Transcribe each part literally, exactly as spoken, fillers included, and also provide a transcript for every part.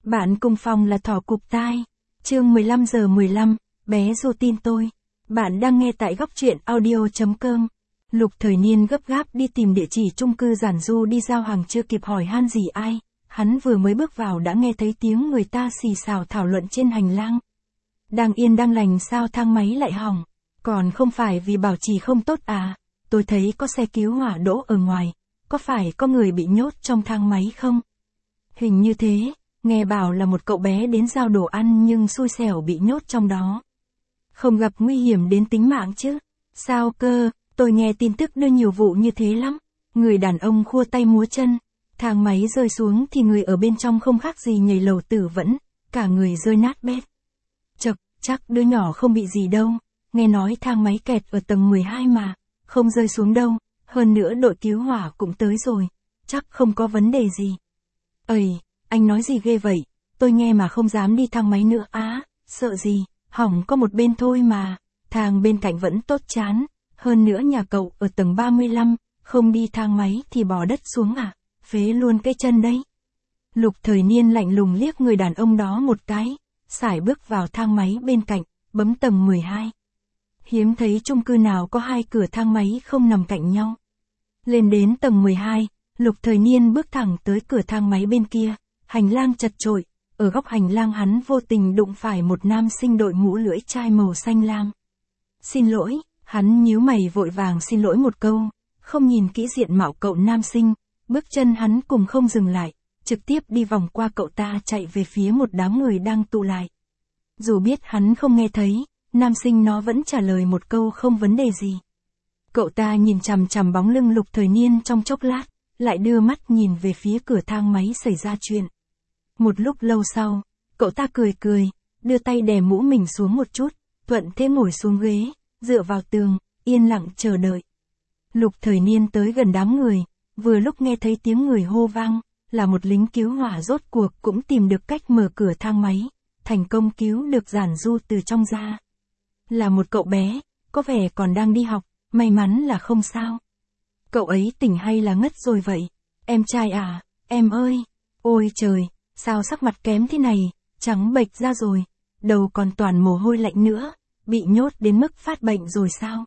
Bạn cùng phòng là thỏ cụp tai. Chương mười lăm giờ mười lăm, bé Du tin tôi. Bạn đang nghe tại góc truyện audio chấm com. Lục Thời Niên gấp gáp đi tìm địa chỉ chung cư Giản Du đi giao hàng, chưa kịp hỏi han gì ai. Hắn vừa mới bước vào đã nghe thấy tiếng người ta xì xào thảo luận trên hành lang. Đang yên đang lành sao thang máy lại hỏng? Còn không phải vì bảo trì không tốt à? Tôi thấy có xe cứu hỏa đỗ ở ngoài. Có phải có người bị nhốt trong thang máy không? Hình như thế. Nghe bảo là một cậu bé đến giao đồ ăn nhưng xui xẻo bị nhốt trong đó. Không gặp nguy hiểm đến tính mạng chứ? Sao cơ, tôi nghe tin tức đưa nhiều vụ như thế lắm. Người đàn ông khua tay múa chân. Thang máy rơi xuống thì người ở bên trong không khác gì nhảy lầu tử vẫn. Cả người rơi nát bét. Chật, chắc đứa nhỏ không bị gì đâu. Nghe nói thang máy kẹt ở tầng mười hai mà. Không rơi xuống đâu. Hơn nữa đội cứu hỏa cũng tới rồi. Chắc không có vấn đề gì. Ây, anh nói gì ghê vậy? Tôi nghe mà không dám đi thang máy nữa á. Sợ gì? Hỏng có một bên thôi mà. Thang bên cạnh vẫn tốt chán. Hơn nữa nhà cậu ở tầng ba mươi lăm. Không đi thang máy thì bỏ đất xuống à? Phế luôn cái chân đấy. Lục Thời Niên lạnh lùng liếc người đàn ông đó một cái. Sải bước vào thang máy bên cạnh. Bấm tầng mười hai. Hiếm thấy chung cư nào có hai cửa thang máy không nằm cạnh nhau. Lên đến tầng mười hai, Lục Thời Niên bước thẳng tới cửa thang máy bên kia. Hành lang chật chội, ở góc hành lang hắn vô tình đụng phải một nam sinh đội mũ lưỡi chai màu xanh lam. Xin lỗi, hắn nhíu mày vội vàng xin lỗi một câu, không nhìn kỹ diện mạo cậu nam sinh, bước chân hắn cùng không dừng lại, trực tiếp đi vòng qua cậu ta chạy về phía một đám người đang tụ lại. Dù biết hắn không nghe thấy, nam sinh nó vẫn trả lời một câu không vấn đề gì. Cậu ta nhìn chằm chằm bóng lưng Lục Thời Niên trong chốc lát, lại đưa mắt nhìn về phía cửa thang máy xảy ra chuyện. Một lúc lâu sau, cậu ta cười cười, đưa tay đè mũ mình xuống một chút, thuận thế ngồi xuống ghế, dựa vào tường, yên lặng chờ đợi. Lục Thời Niên tới gần đám người, vừa lúc nghe thấy tiếng người hô vang, là một lính cứu hỏa rốt cuộc cũng tìm được cách mở cửa thang máy, thành công cứu được Giản Du từ trong ra. Là một cậu bé, có vẻ còn đang đi học, may mắn là không sao. Cậu ấy tỉnh hay là ngất rồi vậy? Em trai à, em ơi, ôi trời, sao sắc mặt kém thế này, trắng bệch ra rồi, đầu còn toàn mồ hôi lạnh nữa, bị nhốt đến mức phát bệnh rồi sao?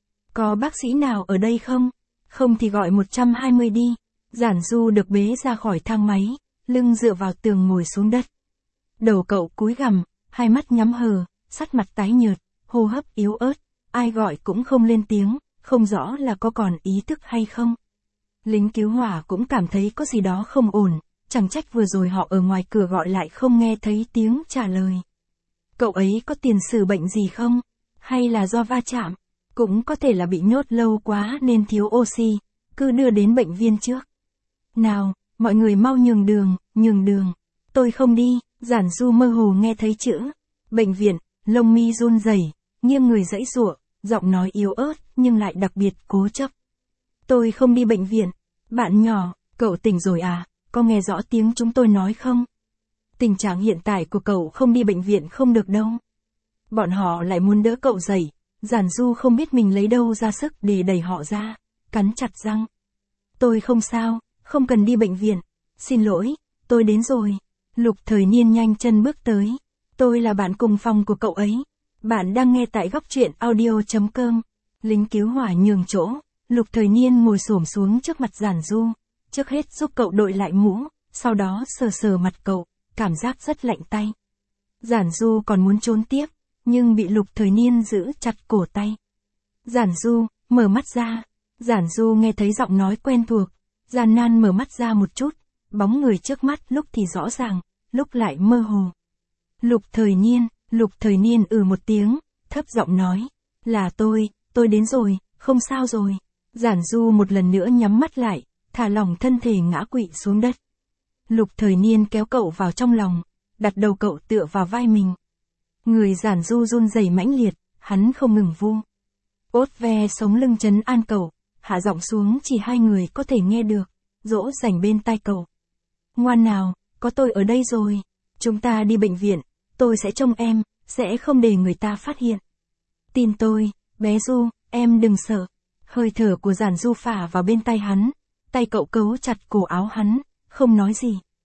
Có bác sĩ nào ở đây không? Không thì gọi một trăm hai mươi đi. Giản Du được bế ra khỏi thang máy, lưng dựa vào tường ngồi xuống đất. Đầu cậu cúi gằm, hai mắt nhắm hờ, sắc mặt tái nhợt, hô hấp yếu ớt, ai gọi cũng không lên tiếng, không rõ là có còn ý thức hay không. Lính cứu hỏa cũng cảm thấy có gì đó không ổn, chẳng trách vừa rồi họ ở ngoài cửa gọi lại không nghe thấy tiếng trả lời. Cậu ấy có tiền sử bệnh gì không? Hay là do va chạm? Cũng có thể là bị nhốt lâu quá nên thiếu oxy, cứ đưa đến bệnh viện trước. Nào, mọi người mau nhường đường, nhường đường. Tôi không đi. Giản Du mơ hồ nghe thấy chữ bệnh viện, lông mi run rẩy, nghiêng người giãy giụa, giọng nói yếu ớt nhưng lại đặc biệt cố chấp. Tôi không đi bệnh viện. Bạn nhỏ, cậu tỉnh rồi à? Có nghe rõ tiếng chúng tôi nói không? Tình trạng hiện tại của cậu không đi bệnh viện không được đâu. Bọn họ lại muốn đỡ cậu dậy. Giản Du không biết mình lấy đâu ra sức để đẩy họ ra, cắn chặt răng. Tôi không sao, không cần đi bệnh viện. Xin lỗi, tôi đến rồi. Lục Thời Niên nhanh chân bước tới. Tôi là bạn cùng phòng của cậu ấy. Bạn đang nghe tại góc truyện audio chấm com. Lính cứu hỏa nhường chỗ, Lục Thời Niên ngồi xổm xuống trước mặt Giản Du. Trước hết giúp cậu đội lại mũ, sau đó sờ sờ mặt cậu, cảm giác rất lạnh tay. Giản Du còn muốn trốn tiếp, nhưng bị Lục Thời Niên giữ chặt cổ tay. Giản Du, mở mắt ra. Giản Du nghe thấy giọng nói quen thuộc, gian nan mở mắt ra một chút, bóng người trước mắt lúc thì rõ ràng, lúc lại mơ hồ. Lục Thời Niên, Lục Thời Niên ừ một tiếng, thấp giọng nói, là tôi, tôi đến rồi, không sao rồi. Giản Du một lần nữa nhắm mắt lại, thả lỏng thân thể ngã quỵ xuống đất. Lục Thời Niên kéo cậu vào trong lòng, đặt đầu cậu tựa vào vai mình. Người Giản Du run rẩy mãnh liệt, hắn không ngừng vu. Ốt ve sống lưng trấn an cậu, hạ giọng xuống chỉ hai người có thể nghe được, dỗ dành bên tai cậu. Ngoan nào, có tôi ở đây rồi. Chúng ta đi bệnh viện, tôi sẽ trông em, sẽ không để người ta phát hiện. Tin tôi, bé Du, em đừng sợ. Hơi thở của Giản Du phả vào bên tay hắn, tay cậu cấu chặt cổ áo hắn, không nói gì.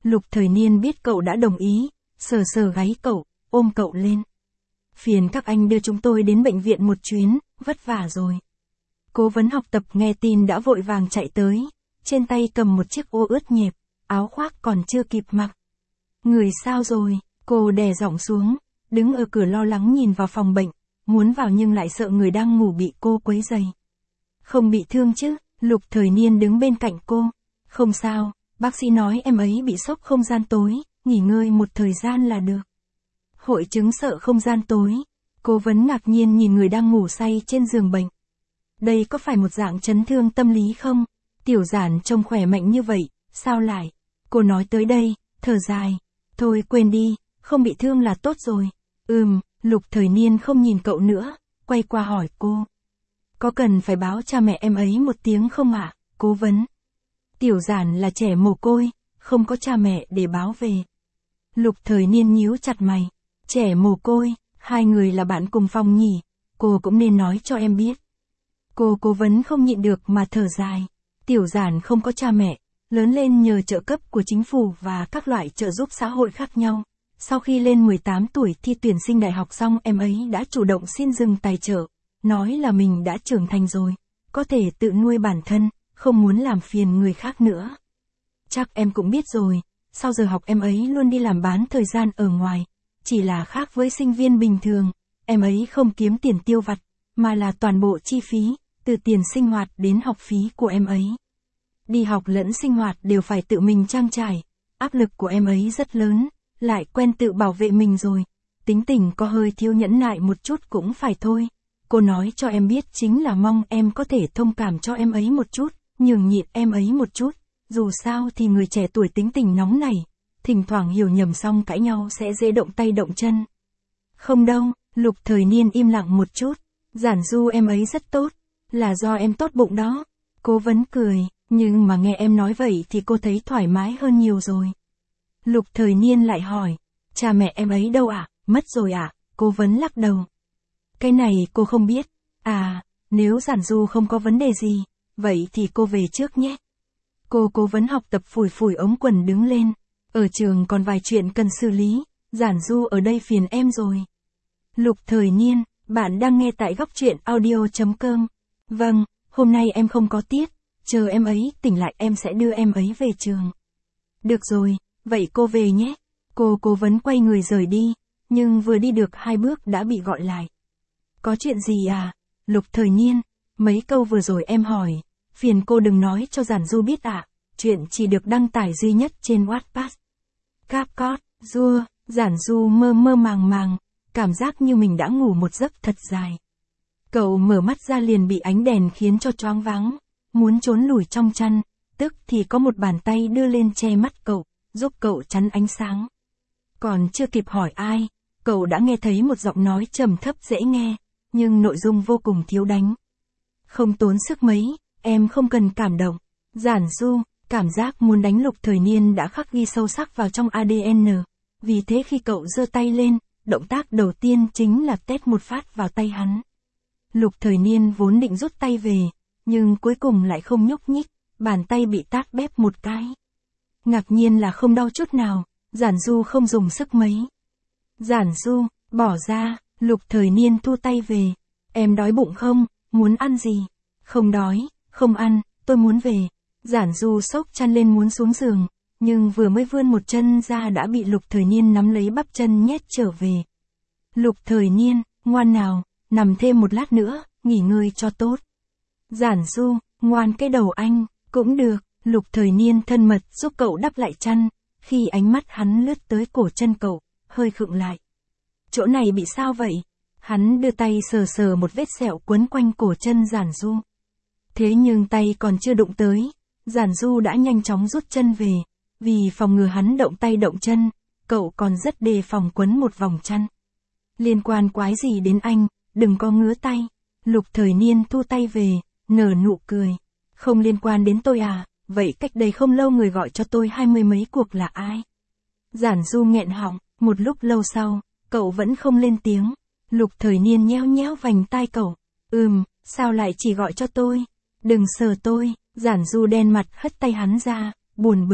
Lục Thời Niên biết cậu đã đồng ý, sờ sờ gáy cậu, ôm cậu lên. Phiền các anh đưa chúng tôi đến bệnh viện một chuyến, vất vả rồi. Cố vấn học tập nghe tin đã vội vàng chạy tới, trên tay cầm một chiếc ô ướt nhẹp, áo khoác còn chưa kịp mặc. Người sao rồi, cô đè giọng xuống, đứng ở cửa lo lắng nhìn vào phòng bệnh, muốn vào nhưng lại sợ người đang ngủ bị cô quấy rầy. Không bị thương chứ? Lục Thời Niên đứng bên cạnh cô. Không sao, bác sĩ nói em ấy bị sốc không gian tối, nghỉ ngơi một thời gian là được. Hội chứng sợ không gian tối. Cố vấn ngạc nhiên nhìn người đang ngủ say trên giường bệnh. Đây có phải một dạng chấn thương tâm lý không? Tiểu Giản trông khỏe mạnh như vậy, sao lại? Cô nói tới đây, thở dài. Thôi quên đi, không bị thương là tốt rồi. Ừm, Lục Thời Niên không nhìn cậu nữa, quay qua hỏi cô. Có cần phải báo cha mẹ em ấy một tiếng không ạ? À? Cố vấn. Tiểu Giản là trẻ mồ côi, không có cha mẹ để báo về. Lục Thời Niên nhíu chặt mày. Trẻ mồ côi, hai người là bạn cùng phòng nhỉ, cô cũng nên nói cho em biết. Cô cố vấn không nhịn được mà thở dài. Tiểu Giản không có cha mẹ, lớn lên nhờ trợ cấp của chính phủ và các loại trợ giúp xã hội khác nhau. Sau khi lên mười tám tuổi thi tuyển sinh đại học xong em ấy đã chủ động xin dừng tài trợ, nói là mình đã trưởng thành rồi, có thể tự nuôi bản thân, không muốn làm phiền người khác nữa. Chắc em cũng biết rồi, sau giờ học em ấy luôn đi làm bán thời gian ở ngoài, chỉ là khác với sinh viên bình thường, em ấy không kiếm tiền tiêu vặt, mà là toàn bộ chi phí, từ tiền sinh hoạt đến học phí của em ấy. Đi học lẫn sinh hoạt đều phải tự mình trang trải, áp lực của em ấy rất lớn, lại quen tự bảo vệ mình rồi, tính tình có hơi thiếu nhẫn nại một chút cũng phải thôi. Cô nói cho em biết chính là mong em có thể thông cảm cho em ấy một chút, nhường nhịn em ấy một chút, dù sao thì người trẻ tuổi tính tình nóng nảy, thỉnh thoảng hiểu nhầm xong cãi nhau sẽ dễ động tay động chân. Không đâu, Lục Thời Niên im lặng một chút, Giản Du em ấy rất tốt, là do em tốt bụng đó. Cố vấn cười, nhưng mà nghe em nói vậy thì cô thấy thoải mái hơn nhiều rồi. Lục Thời Niên lại hỏi, cha mẹ em ấy đâu ạ? À? Mất rồi ạ? À? Cố vấn lắc đầu. Cái này cô không biết. À, nếu Giản Du không có vấn đề gì, vậy thì cô về trước nhé. Cô cố vấn học tập phủi phủi ống quần đứng lên. Ở trường còn vài chuyện cần xử lý, Giản Du ở đây phiền em rồi. Lục Thời Niên, bạn đang nghe tại góc truyện audio chấm com. Vâng, hôm nay em không có tiết, chờ em ấy tỉnh lại em sẽ đưa em ấy về trường. Được rồi, vậy cô về nhé. Cô cố vấn quay người rời đi, nhưng vừa đi được hai bước đã bị gọi lại. Có chuyện gì à? Lục Thời Niên, mấy câu vừa rồi em hỏi, phiền cô đừng nói cho Giản Du biết ạ, à? Chuyện chỉ được đăng tải duy nhất trên Wattpad. Capcot, Dua, Giản Du mơ mơ màng màng, cảm giác như mình đã ngủ một giấc thật dài. Cậu mở mắt ra liền bị ánh đèn khiến cho choáng váng, muốn trốn lùi trong chăn, tức thì có một bàn tay đưa lên che mắt cậu, giúp cậu chắn ánh sáng. Còn chưa kịp hỏi ai, cậu đã nghe thấy một giọng nói trầm thấp dễ nghe, nhưng nội dung vô cùng thiếu đánh. Không tốn sức mấy, em không cần cảm động. Giản Du, cảm giác muốn đánh Lục Thời Niên đã khắc ghi sâu sắc vào trong a đê en. Vì thế khi cậu giơ tay lên, động tác đầu tiên chính là tét một phát vào tay hắn. Lục Thời Niên vốn định rút tay về, nhưng cuối cùng lại không nhúc nhích, bàn tay bị tát bép một cái. Ngạc nhiên là không đau chút nào, Giản Du không dùng sức mấy. Giản Du, bỏ ra, Lục Thời Niên thu tay về. Em đói bụng không, muốn ăn gì? Không đói, không ăn, tôi muốn về. Giản Du xốc chăn lên muốn xuống giường, nhưng vừa mới vươn một chân ra đã bị Lục Thời Niên nắm lấy bắp chân nhét trở về. Lục Thời Niên, ngoan nào, nằm thêm một lát nữa, nghỉ ngơi cho tốt. Giản Du, ngoan cái đầu anh, cũng được. Lục Thời Niên thân mật giúp cậu đắp lại chăn, khi ánh mắt hắn lướt tới cổ chân cậu, hơi khựng lại. Chỗ này bị sao vậy? Hắn đưa tay sờ sờ một vết sẹo quấn quanh cổ chân Giản Du. Thế nhưng tay còn chưa đụng tới, Giản Du đã nhanh chóng rút chân về, vì phòng ngừa hắn động tay động chân, cậu còn rất đề phòng quấn một vòng chăn. Liên quan quái gì đến anh, đừng có ngứa tay. Lục Thời Niên thu tay về, nở nụ cười. Không liên quan đến tôi à, vậy cách đây không lâu người gọi cho tôi hai mươi mấy cuộc là ai? Giản Du nghẹn họng, một lúc lâu sau, cậu vẫn không lên tiếng. Lục Thời Niên nhéo nhéo vành tai cậu. Ừm, sao lại chỉ gọi cho tôi? Đừng sờ tôi. Giản Du đen mặt hất tay hắn ra, buồn bực.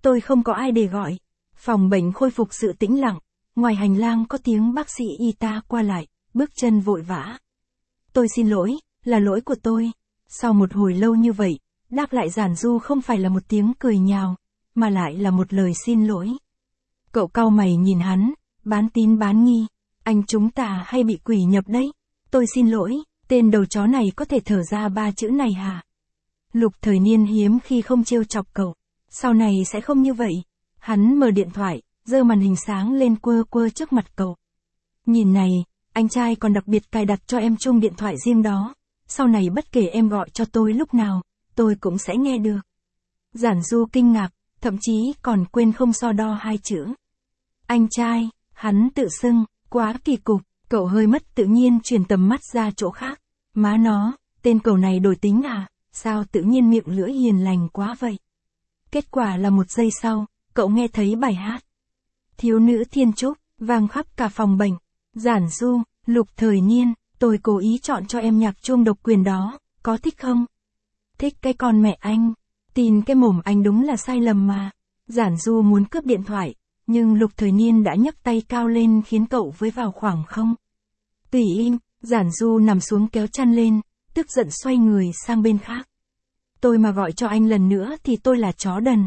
Tôi không có ai để gọi. Phòng bệnh khôi phục sự tĩnh lặng. Ngoài hành lang có tiếng bác sĩ y tá qua lại, bước chân vội vã. Tôi xin lỗi, là lỗi của tôi. Sau một hồi lâu như vậy, đáp lại giản du không phải là một tiếng cười nhào, mà lại là một lời xin lỗi. Cậu cau mày nhìn hắn, bán tín bán nghi. Anh chúng ta hay bị quỷ nhập đấy. Tôi xin lỗi, tên đầu chó này có thể thở ra ba chữ này hả? Lục Thời Niên hiếm khi không trêu chọc cậu. Sau này sẽ không như vậy. Hắn mở điện thoại, giơ màn hình sáng lên quơ quơ trước mặt cậu. Nhìn này, anh trai còn đặc biệt cài đặt cho em chung điện thoại riêng đó. Sau này bất kể em gọi cho tôi lúc nào, tôi cũng sẽ nghe được. Giản Du kinh ngạc, thậm chí còn quên không so đo hai chữ. Anh trai, hắn tự xưng, quá kỳ cục, cậu hơi mất tự nhiên chuyển tầm mắt ra chỗ khác. Má nó, tên cậu này đổi tính à, sao tự nhiên miệng lưỡi hiền lành quá vậy. Kết quả là một giây sau, cậu nghe thấy bài hát Thiếu nữ thiên trúc, vang khắp cả phòng bệnh. Giản Du, Lục Thời Niên, tôi cố ý chọn cho em nhạc chuông độc quyền đó, có thích không? Thích cái con mẹ anh, tin cái mồm anh đúng là sai lầm mà. Giản Du muốn cướp điện thoại, nhưng Lục Thời Niên đã nhấc tay cao lên khiến cậu với vào khoảng không. Tùy im, Giản Du nằm xuống kéo chăn lên, tức giận xoay người sang bên khác. Tôi mà gọi cho anh lần nữa thì tôi là chó đần.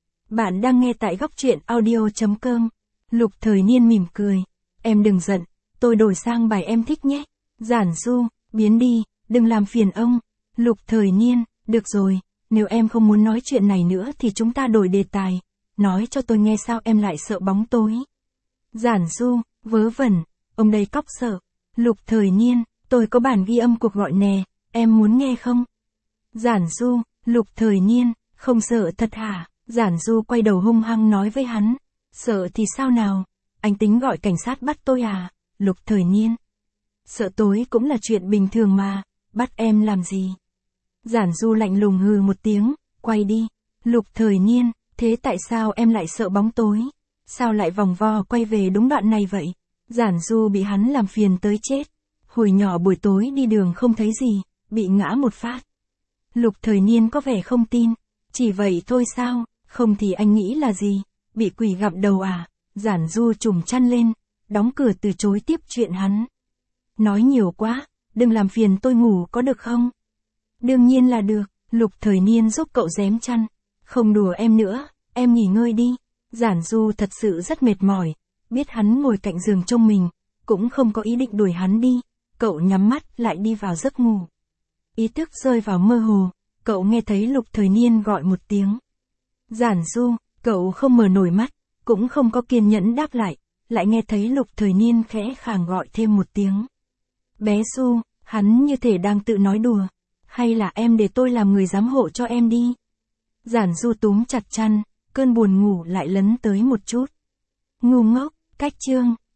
Bạn đang nghe tại góc truyện audio chấm com. Lục Thời Niên mỉm cười. Em đừng giận, tôi đổi sang bài em thích nhé. Giản Du, biến đi, đừng làm phiền ông. Lục Thời Niên, được rồi, nếu em không muốn nói chuyện này nữa thì chúng ta đổi đề tài. Nói cho tôi nghe sao em lại sợ bóng tối. Giản Du, vớ vẩn, ông đây cóc sợ. Lục Thời Niên, tôi có bản ghi âm cuộc gọi nè, em muốn nghe không? Giản Du, Lục Thời Niên, không sợ thật hả? Giản Du quay đầu hung hăng nói với hắn. Sợ thì sao nào? Anh tính gọi cảnh sát bắt tôi à? Lục Thời Niên. Sợ tối cũng là chuyện bình thường mà, bắt em làm gì? Giản Du lạnh lùng hừ một tiếng, quay đi. Lục Thời Niên, thế tại sao em lại sợ bóng tối? Sao lại vòng vo quay về đúng đoạn này vậy? Giản Du bị hắn làm phiền tới chết. Hồi nhỏ buổi tối đi đường không thấy gì, bị ngã một phát. Lục Thời Niên có vẻ không tin. Chỉ vậy thôi sao, không thì anh nghĩ là gì? Bị quỷ gặm đầu à? Giản Du trùm chăn lên, đóng cửa từ chối tiếp chuyện hắn. Nói nhiều quá, đừng làm phiền tôi ngủ có được không? Đương nhiên là được, Lục Thời Niên giúp cậu rém chăn. Không đùa em nữa, em nghỉ ngơi đi. Giản Du thật sự rất mệt mỏi, biết hắn ngồi cạnh giường trông mình, cũng không có ý định đuổi hắn đi. Cậu nhắm mắt lại đi vào giấc ngủ. Ý thức rơi vào mơ hồ, cậu nghe thấy Lục Thời Niên gọi một tiếng. Giản Du, cậu không mở nổi mắt, cũng không có kiên nhẫn đáp lại, lại nghe thấy Lục Thời Niên khẽ khàng gọi thêm một tiếng. Bé Du, hắn như thể đang tự nói đùa. Hay là em để tôi làm người giám hộ cho em đi? Giản Du túm chặt chăn, cơn buồn ngủ lại lấn tới một chút. Ngu ngốc, cách chương.